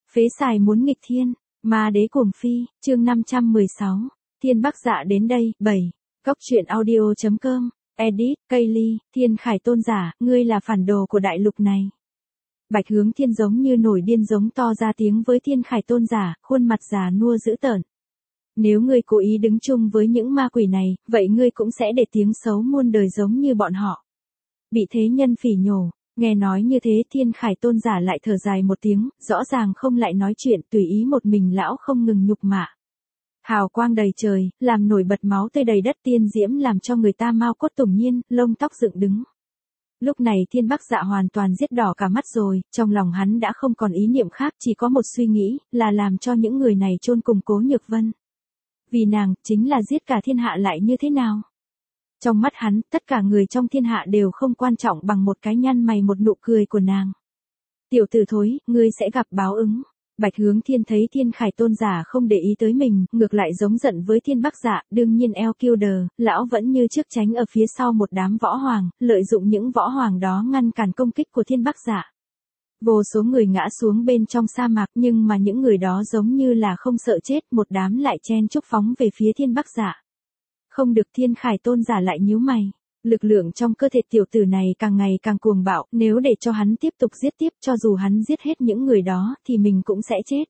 Phế xài muốn nghịch thiên, ma đế cuồng phi, chương 516. Thiên Bắc Dạ đến đây, 7. Cốc truyện audio.com, edit, Kaylee, Thiên Khải Tôn giả, ngươi là phản đồ của đại lục này. Bạch Hướng Thiên giống như nổi điên giống to ra tiếng với Thiên Khải Tôn giả, khuôn mặt già nua dữ tợn. Nếu ngươi cố ý đứng chung với những ma quỷ này, vậy ngươi cũng sẽ để tiếng xấu muôn đời giống như bọn họ. Bị thế nhân phỉ nhổ. Nghe nói như thế Thiên Khải Tôn giả lại thở dài một tiếng, rõ ràng không lại nói chuyện, tùy ý một mình lão không ngừng nhục mạ. Hào quang đầy trời, làm nổi bật máu tươi đầy đất, tiên diễm làm cho người ta mao cốt tủng nhiên, lông tóc dựng đứng. Lúc này Thiên Bắc Dạ hoàn toàn giết đỏ cả mắt rồi, trong lòng hắn đã không còn ý niệm khác, chỉ có một suy nghĩ, là làm cho những người này chôn cùng Cố Nhược Vân. Vì nàng, chính là giết cả thiên hạ lại như thế nào? Trong mắt hắn, tất cả người trong thiên hạ đều không quan trọng bằng một cái nhăn mày một nụ cười của nàng. Tiểu tử thối, ngươi sẽ gặp báo ứng. Bạch Hướng Thiên thấy Thiên Khải Tôn giả không để ý tới mình, ngược lại giống giận với Thiên Bắc Dạ, đương nhiên eo kiêu đờ, lão vẫn như trước tránh ở phía sau một đám võ hoàng, lợi dụng những võ hoàng đó ngăn cản công kích của Thiên Bắc Dạ. Vô số người ngã xuống bên trong sa mạc, nhưng mà những người đó giống như là không sợ chết, một đám lại chen chúc phóng về phía Thiên Bắc Dạ. Không được, Thiên Khải Tôn giả lại nhíu mày. Lực lượng trong cơ thể tiểu tử này càng ngày càng cuồng bạo, nếu để cho hắn tiếp tục giết tiếp, cho dù hắn giết hết những người đó, thì mình cũng sẽ chết.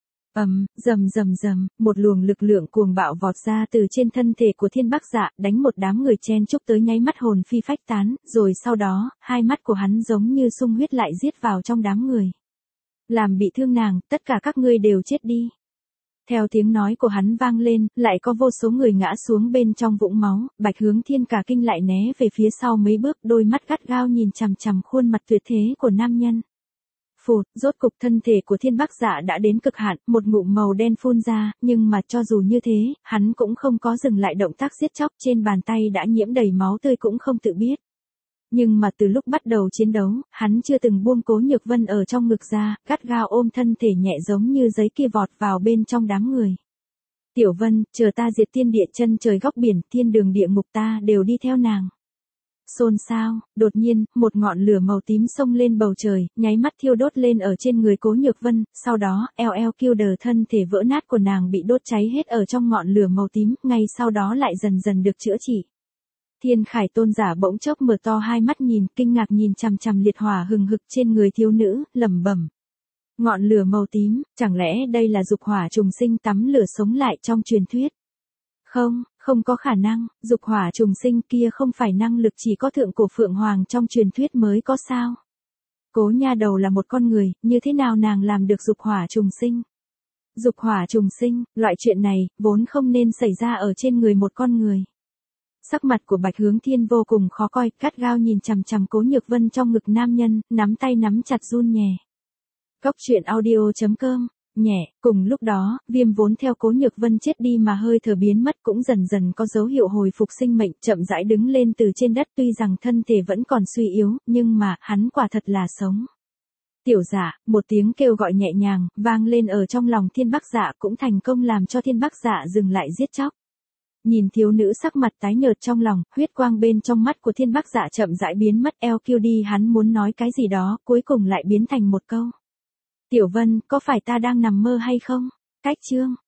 Rầm rầm rầm, một luồng lực lượng cuồng bạo vọt ra từ trên thân thể của Thiên Bắc Dạ, đánh một đám người chen chúc tới nháy mắt hồn phi phách tán, rồi sau đó, hai mắt của hắn giống như sung huyết lại giết vào trong đám người. Làm bị thương nàng, tất cả các ngươi đều chết đi. Theo tiếng nói của hắn vang lên, lại có vô số người ngã xuống bên trong vũng máu, Bạch Hướng Thiên cả kinh lại né về phía sau mấy bước, đôi mắt gắt gao nhìn chằm chằm khuôn mặt tuyệt thế của nam nhân. Phụt, rốt cục thân thể của Thiên Bắc Dạ đã đến cực hạn, một ngụm màu đen phun ra, nhưng mà cho dù như thế, hắn cũng không có dừng lại động tác giết chóc, trên bàn tay đã nhiễm đầy máu tươi cũng không tự biết. Nhưng mà từ lúc bắt đầu chiến đấu, hắn chưa từng buông Cố Nhược Vân ở trong ngực ra, gắt gao ôm thân thể nhẹ giống như giấy kia vọt vào bên trong đám người. Tiểu Vân, chờ ta diệt thiên địa chân trời góc biển, thiên đường địa ngục ta đều đi theo nàng. Xôn xao, đột nhiên, một ngọn lửa màu tím xông lên bầu trời, nháy mắt thiêu đốt lên ở trên người Cố Nhược Vân, sau đó, eo kiêu đờ thân thể vỡ nát của nàng bị đốt cháy hết ở trong ngọn lửa màu tím, ngay sau đó lại dần dần được chữa trị. Thiên Khải Tôn giả bỗng chốc mở to hai mắt nhìn, kinh ngạc nhìn chằm chằm liệt hỏa hừng hực trên người thiếu nữ, lẩm bẩm. Ngọn lửa màu tím, chẳng lẽ đây là dục hỏa trùng sinh tắm lửa sống lại trong truyền thuyết? Không có khả năng, dục hỏa trùng sinh kia không phải năng lực chỉ có thượng cổ phượng hoàng trong truyền thuyết mới có sao? Cố nha đầu là một con người, như thế nào nàng làm được dục hỏa trùng sinh? Dục hỏa trùng sinh, loại chuyện này, vốn không nên xảy ra ở trên người một con người. Sắc mặt của Bạch Hướng Thiên vô cùng khó coi, gắt gao nhìn chằm chằm Cố Nhược Vân trong ngực nam nhân, nắm tay nắm chặt run nhẹ. Cốc truyện audio.com, nhẹ, cùng lúc đó, Viêm vốn theo Cố Nhược Vân chết đi mà hơi thở biến mất cũng dần dần có dấu hiệu hồi phục sinh mệnh, chậm rãi đứng lên từ trên đất, tuy rằng thân thể vẫn còn suy yếu, nhưng mà, hắn quả thật là sống. Tiểu Dạ, một tiếng kêu gọi nhẹ nhàng, vang lên ở trong lòng Thiên Bắc Dạ cũng thành công làm cho Thiên Bắc Dạ dừng lại giết chóc. Nhìn thiếu nữ sắc mặt tái nhợt trong lòng, huyết quang bên trong mắt của Thiên Bắc Dạ chậm rãi biến mất, eo kiêu đi, hắn muốn nói cái gì đó, cuối cùng lại biến thành một câu. Tiểu Vân, có phải ta đang nằm mơ hay không? Cách chương.